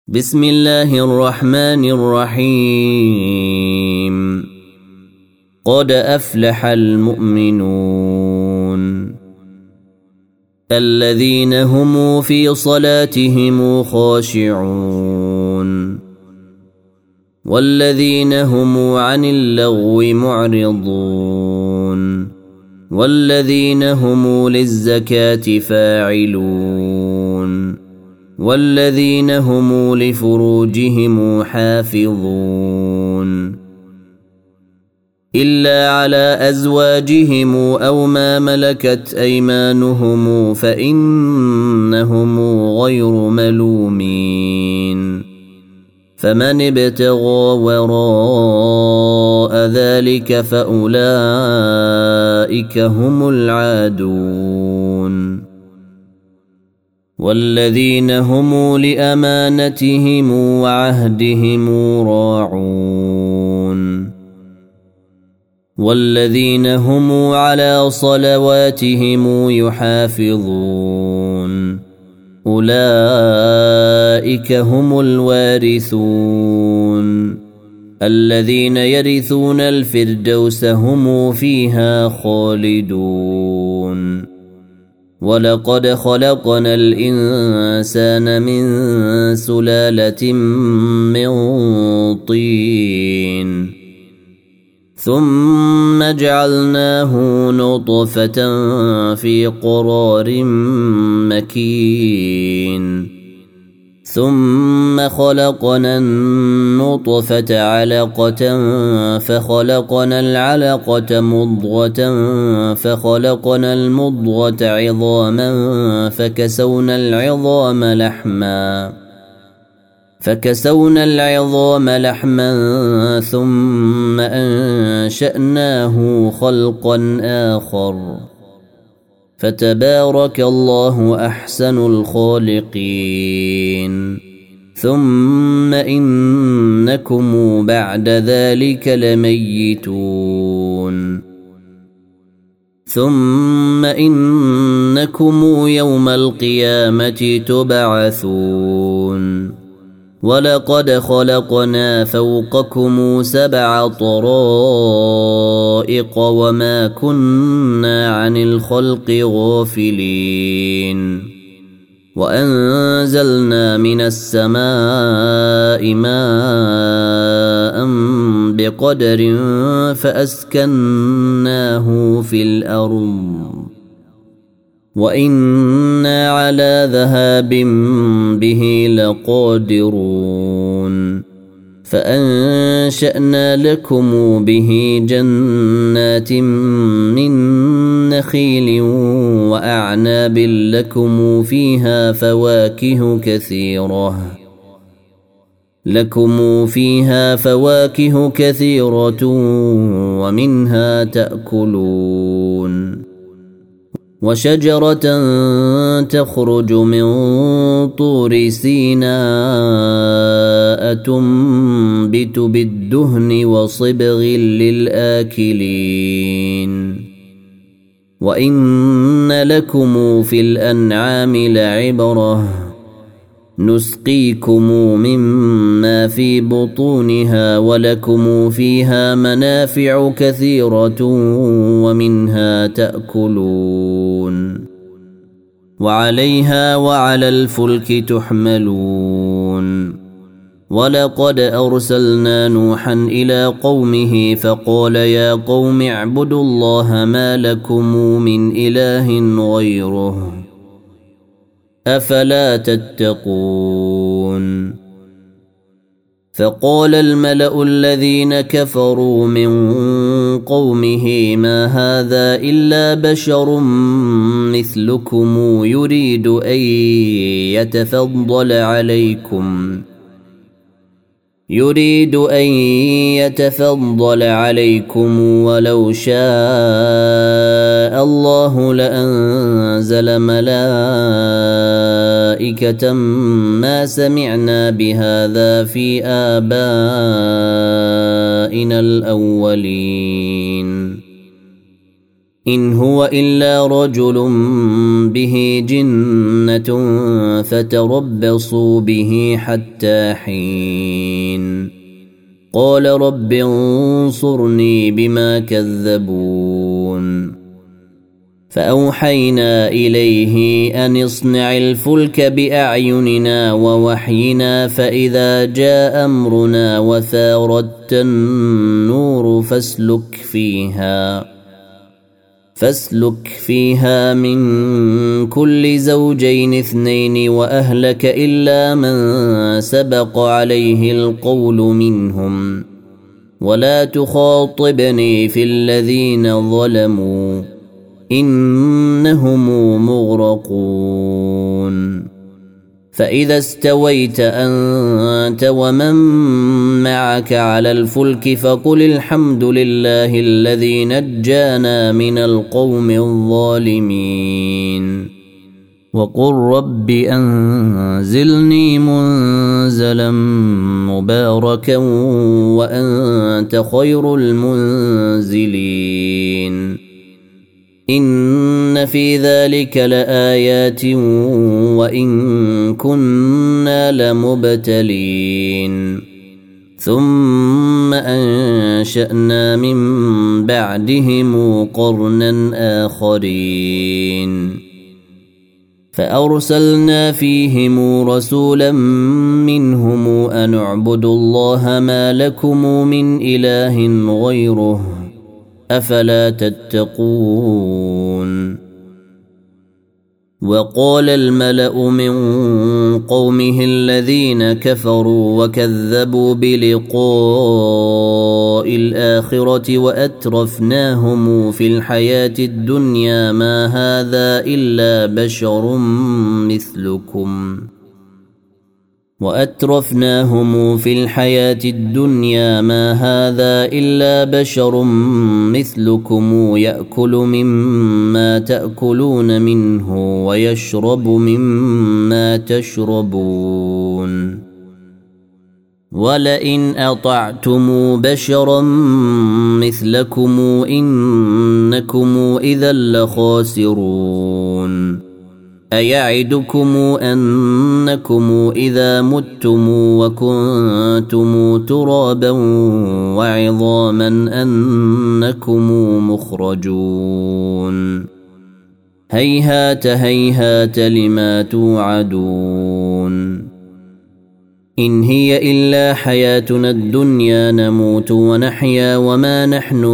بسم الله الرحمن الرحيم. قد أفلح المؤمنون الذين هم في صلاتهم خاشعون والذين هم عن اللغو معرضون والذين هم للزكاة فاعلون والذين هم لفروجهم حافظون إلا على أزواجهم أو ما ملكت أيمانهم فإنهم غير ملومين فمن ابتغى وراء ذلك فأولئك هم العادون والذين هم لأمانتهم وعهدهم راعون والذين هم على صلواتهم يحافظون أولئك هم الوارثون الذين يرثون الفردوس هم فيها خالدون ولقد خلقنا الإنسان من سلالة من طين ثم جعلناه نطفة في قرار مكين ثم خلقنا النطفة علقة فخلقنا العلقة مضغة فخلقنا المضغة عظاما فكسونا العظام لحما ثم أنشأناه خلقا آخر فتبارك الله أحسن الخالقين ثم إنكم بعد ذلك لميتون ثم إنكم يوم القيامة تبعثون ولقد خلقنا فوقكم 7 طرائق وما كنا عن الخلق غافلين وأنزلنا من السماء ماء بقدر فأسكناه في الأرض وإنا على ذهاب به لقادرون فأنشأنا لكم به جنات من نخيل وأعناب لكم فيها فواكه كثيرة ومنها تأكلون وشجرة تخرج من طور سيناء تنبت بالدهن وصبغ للآكلين وإن لكم في الأنعام لعبرة نسقيكم مما في بطونها ولكم فيها منافع كثيرة ومنها تأكلون وعليها وعلى الفلك تحملون ولقد أرسلنا نوحا إلى قومه فقال يا قوم اعبدوا الله ما لكم من إله غيره أفلا تتقون فقال الملأ الذين كفروا من قومه ما هذا إلا بشر مثلكم يريد أن يتفضل عليكم ولو شاء الله لأنزل ملائكة ما سمعنا بهذا في آبائنا الأولين إن هو إلا رجل به جنة فتربصوا به حتى حين قال رب انصرني بما كذبون فأوحينا إليه أن اصنع الفلك بأعيننا ووحينا فإذا جاء أمرنا وفاردت النور فاسلك فيها من كل زوجين 2 وأهلك إلا من سبق عليه القول منهم ولا تخاطبني في الذين ظلموا إنهم مغرقون فإذا استويت أنت ومن معك على الفلك فقل الحمد لله الذي نجانا من القوم الظالمين وقل رب أنزلني منزلا مباركا وأنت خير المنزلين إن في ذلك لآيات وإن كنا لمبتلين ثم أنشأنا من بعدهم قرنا آخرين فأرسلنا فيهم رسولا منهم أن اعبدوا الله ما لكم من إله غيره أفلا تتقون وقال الملأ من قومه الذين كفروا وكذبوا بلقاء الآخرة وأترفناهم في الحياة الدنيا ما هذا إلا بشر مثلكم يأكل مما تأكلون منه ويشرب مما تشربون ولئن أطعتم بشرا مثلكم إنكم إذا لخاسرون أيعدكم أنكم إذا متم وكنتم ترابا وعظاما أنكم مخرجون هيهات هيهات لما توعدون إن هي إلا حياتنا الدنيا نموت ونحيا وما نحن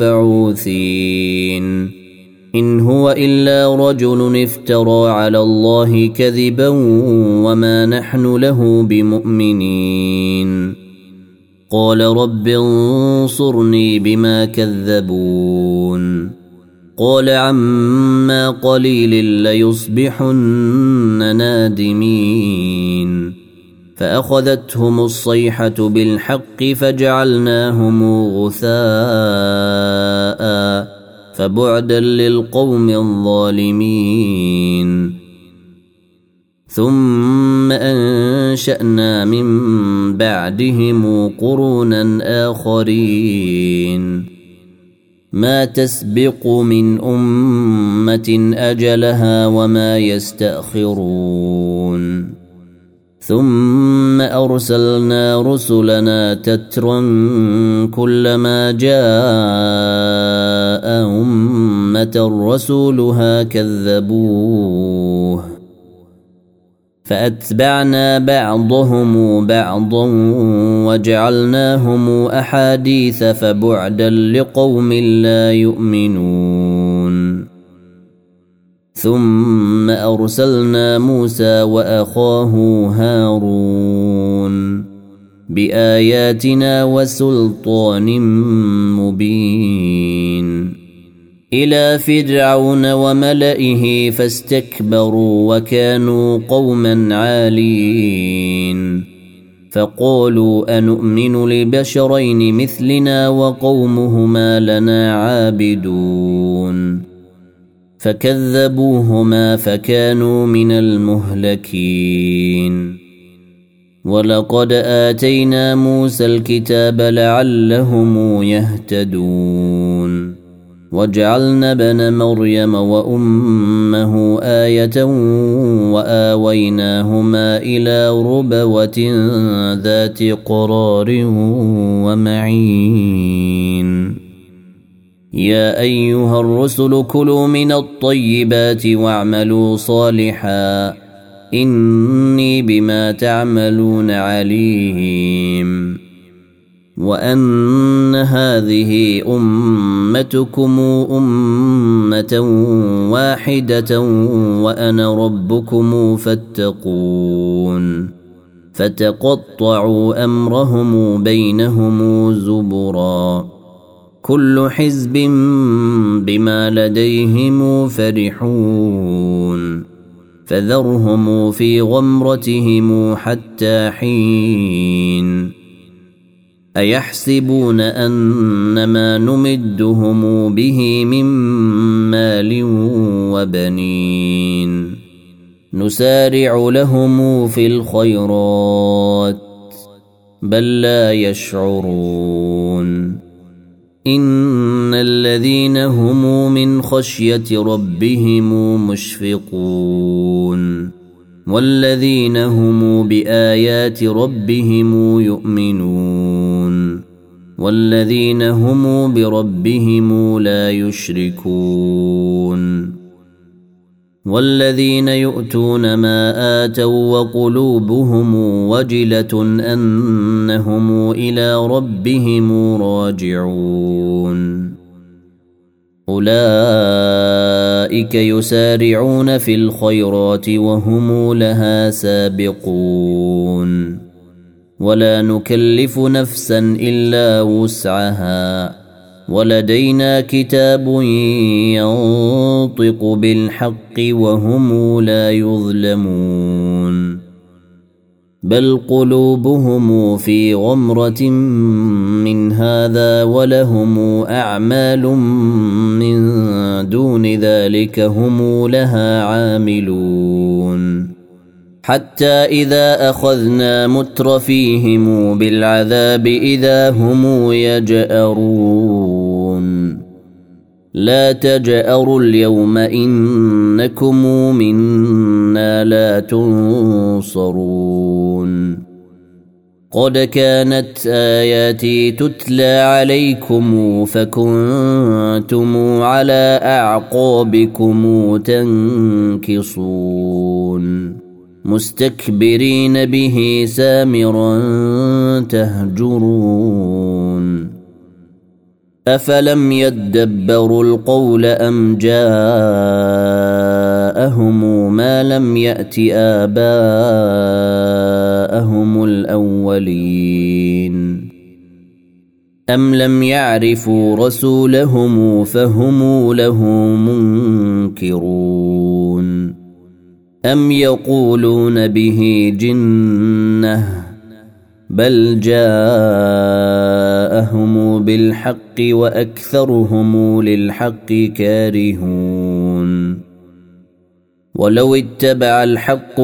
بمبعوثين إن هو إلا رجل افترى على الله كذبا وما نحن له بمؤمنين قال رب انصرني بما كذبون قال عما قليل ليصبحن نادمين فأخذتهم الصيحة بالحق فجعلناهم غثاء فبعدا للقوم الظالمين ثم أنشأنا من بعدهم قرونا آخرين ما تسبق من أمة أجلها وما يستأخرون ثم أرسلنا رسلنا تترا كلما جاء أمة رسولها كذبوه فأتبعنا بعضهم بعضا وجعلناهم أحاديث فبعدا لقوم لا يؤمنون ثم أرسلنا موسى وأخاه هارون بآياتنا وسلطان مبين إلى فرعون وملئه فاستكبروا وكانوا قوما عالين فقالوا أنؤمن لبشرين مثلنا وقومهما لنا عابدون فكذبوهما فكانوا من المهلكين ولقد آتينا موسى الكتاب لعلهم يهتدون وجعلنا ابن مريم وأمه آية وآويناهما إلى ربوة ذات قرار ومعين يا أيها الرسل كلوا من الطيبات واعملوا صالحا إني بما تعملون عليم وأن هذه أمتكم أمة واحدة وأنا ربكم فاتقون فتقطعوا أمرهم بينهم زبرا كل حزب بما لديهم فرحون فذرهم في غمرتهم حتى حين أيحسبون أنما نمدهم به من مال وبنين نسارع لهم في الخيرات بل لا يشعرون إن الذين هم من خشية ربهم مشفقون والذين هم بآيات ربهم يؤمنون والذين هم بربهم لا يشركون والذين يؤتون ما آتوا وقلوبهم وجلة أنهم إلى ربهم راجعون أولئك يسارعون في الخيرات وهم لها سابقون ولا نكلف نفسا إلا وسعها ولدينا كتاب ينطق بالحق وهم لا يظلمون بل قلوبهم في غمرة من هذا ولهم أعمال من دون ذلك هم لها عاملون حتى إذا أخذنا مترفيهم بالعذاب إذا هم يجأرون لا تجأروا اليوم إنكم منا لا تنصرون قد كانت آياتي تتلى عليكم فكنتم على أعقابكم تنكصون مستكبرين به سامرا تهجرون أفلم يدبروا القول أم جاءهم ما لم يأت آباءهم الأولين أم لم يعرفوا رسولهم فهم له منكرون أم يقولون به جنة بل جاءهم بالحق وأكثرهم للحق كارهون ولو اتبع الحق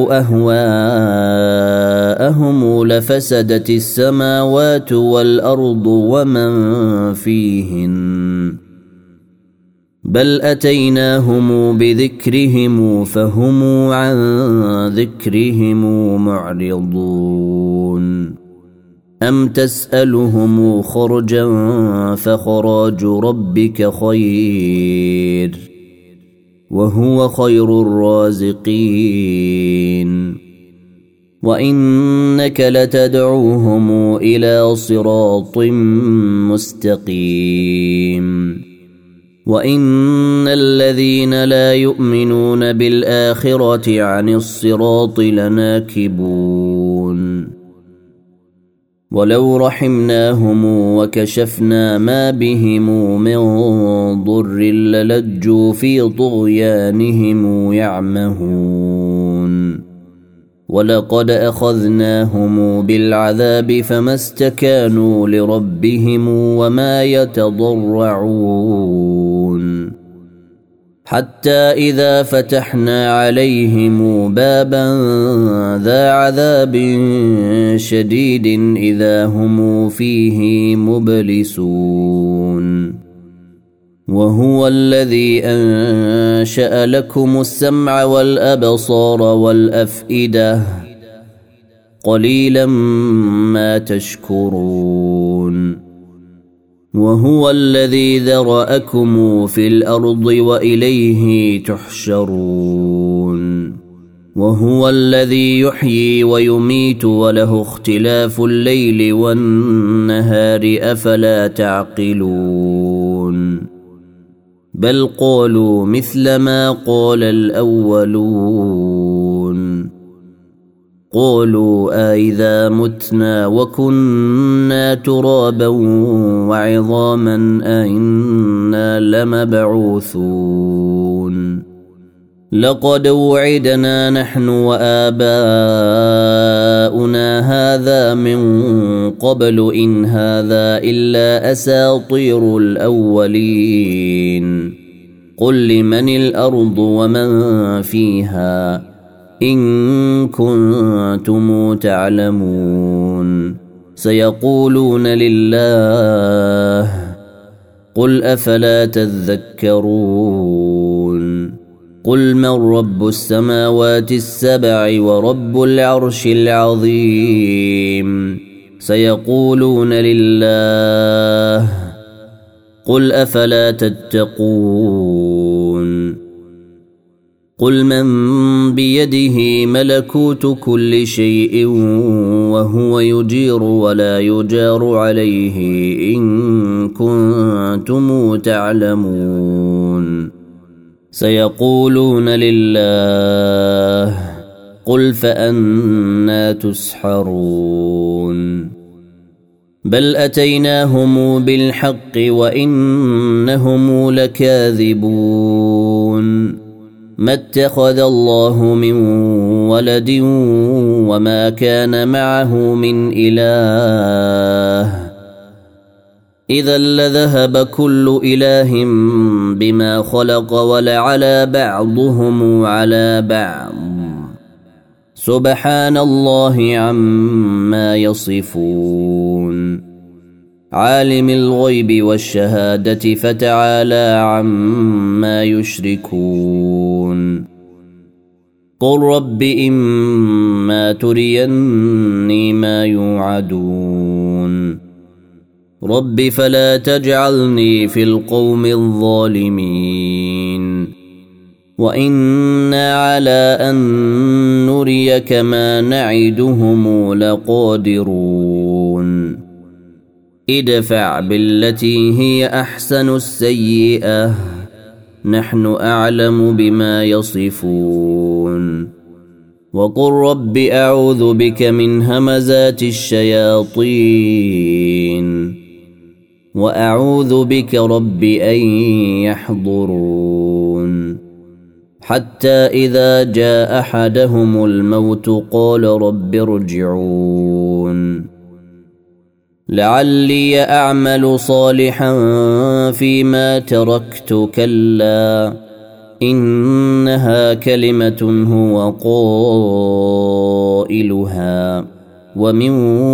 أهواءهم لفسدت السماوات والأرض ومن فيهن بل أتيناهم بذكرهم فهم عن ذكرهم معرضون أم تسألهم خرجا فخراج ربك خير وهو خير الرازقين وإنك لتدعوهم إلى صراط مستقيم وإن الذين لا يؤمنون بالآخرة عن الصراط لناكبون ولو رحمناهم وكشفنا ما بهم من ضر للجوا في طغيانهم يعمهون ولقد أخذناهم بالعذاب فما استكانوا لربهم وما يتضرعون حتى إذا فتحنا عليهم بابا ذا عذاب شديد إذا هم فيه مبلسون وهو الذي أنشأ لكم السمع والأبصار والأفئدة قليلا ما تشكرون وهو الذي ذرأكم في الأرض وإليه تحشرون وهو الذي يحيي ويميت وله اختلاف الليل والنهار أفلا تعقلون بل قالوا مثل ما قال الأولون قالوا أإذا متنا وكنا ترابا وعظاما أئنا لمبعوثون لقد وعدنا نحن وآباؤنا هذا من قبل إن هذا إلا أساطير الأولين قل لمن الأرض ومن فيها إن كنتم تعلمون سيقولون لله قل أفلا تذكرون قل من رب السماوات السبع ورب العرش العظيم سيقولون لله قل أفلا تتقون قل من بيده ملكوت كل شيء وهو يجير ولا يجار عليه إن كنتم تعلمون سيقولون لله قل فأنا تسحرون بل أتيناهم بالحق وإنهم لكاذبون ما اتخذ الله من ولد وما كان معه من إله إذا لذهب كل إله بما خلق ولعلى بعضهم على بعض سبحان الله عما يصفون عالم الغيب والشهادة فتعالى عما يشركون قل رب إما تريني ما يوعدون رب فلا تجعلني في القوم الظالمين وإنا على أن نريك ما نعدهم لقادرون ادفع بالتي هي أحسن السيئة نحن أعلم بما يصفون وقل رب أعوذ بك من همزات الشياطين وأعوذ بك رب أن يحضرون حتى إذا جاء أحدهم الموت قال رب ارجعون لعلي أعمل صالحا فيما تركت كلا إنها كلمة هو قائلها ومن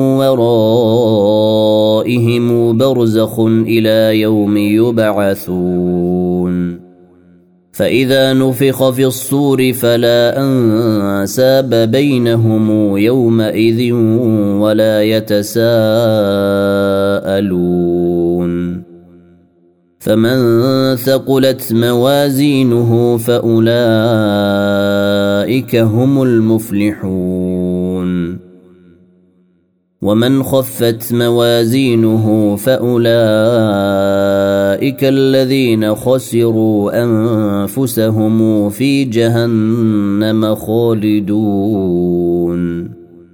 ورائهم برزخ إلى يوم يبعثون فإذا نفخ في الصور فلا أنساب بينهم يومئذ ولا يتساءلون فمن ثقلت موازينه فأولئك هم المفلحون ومن خفت موازينه فأولئك الذين خسروا أنفسهم في جهنم خالدون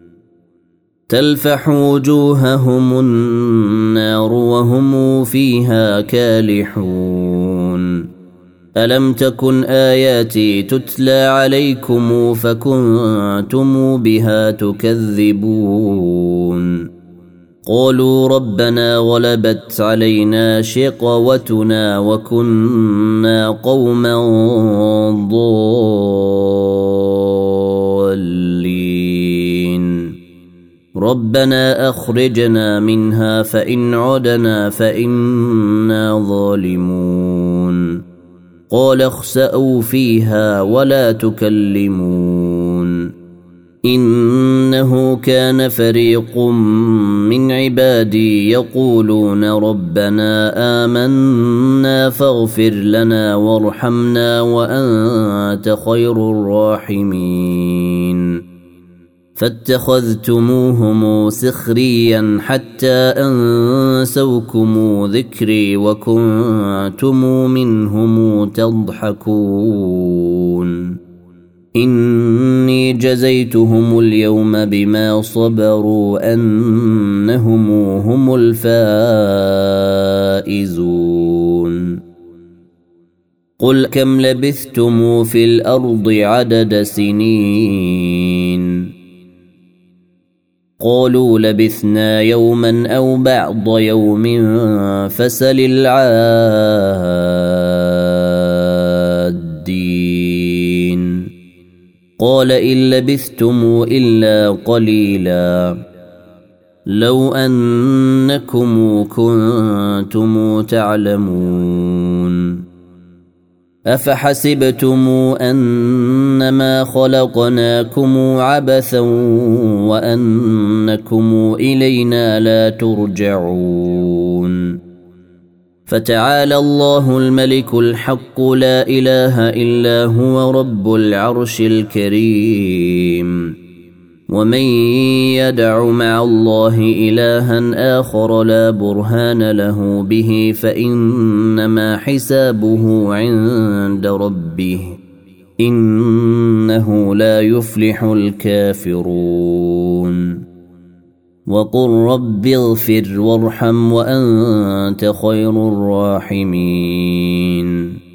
تلفح وجوههم النار وهم فيها كالحون ألم تكن آياتي تتلى عليكم فكنتم بها تكذبون قالوا ربنا غلبت علينا شقوتنا وكنا قوما ضالين ربنا أخرجنا منها فإن عدنا فإنا ظالمون قال اخسأوا فيها ولا تكلمون إنه كان فريق من عبادي يقولون ربنا آمنا فاغفر لنا وارحمنا وأنت خير الراحمين فاتخذتموهم سخريا حتى أنسوكم ذكري وكنتم منهم تضحكون إني جزيتهم اليوم بما صبروا أنهم هم الفائزون قل كم لبثتم في الأرض عدد سنين قالوا لبثنا يوما أو بعض يوم فسل العادين قال إن لبثتم إلا قليلا لو أنكم كنتم تعلمون أفحسبتم أنما خلقناكم عبثا وأنكم إلينا لا ترجعون فتعالى الله الملك الحق لا إله إلا هو رب العرش الكريم ومن يدع مع الله إلها آخر لا برهان له به فإنما حسابه عند ربه إنه لا يفلح الكافرون وقل رب اغفر وارحم وأنت خير الراحمين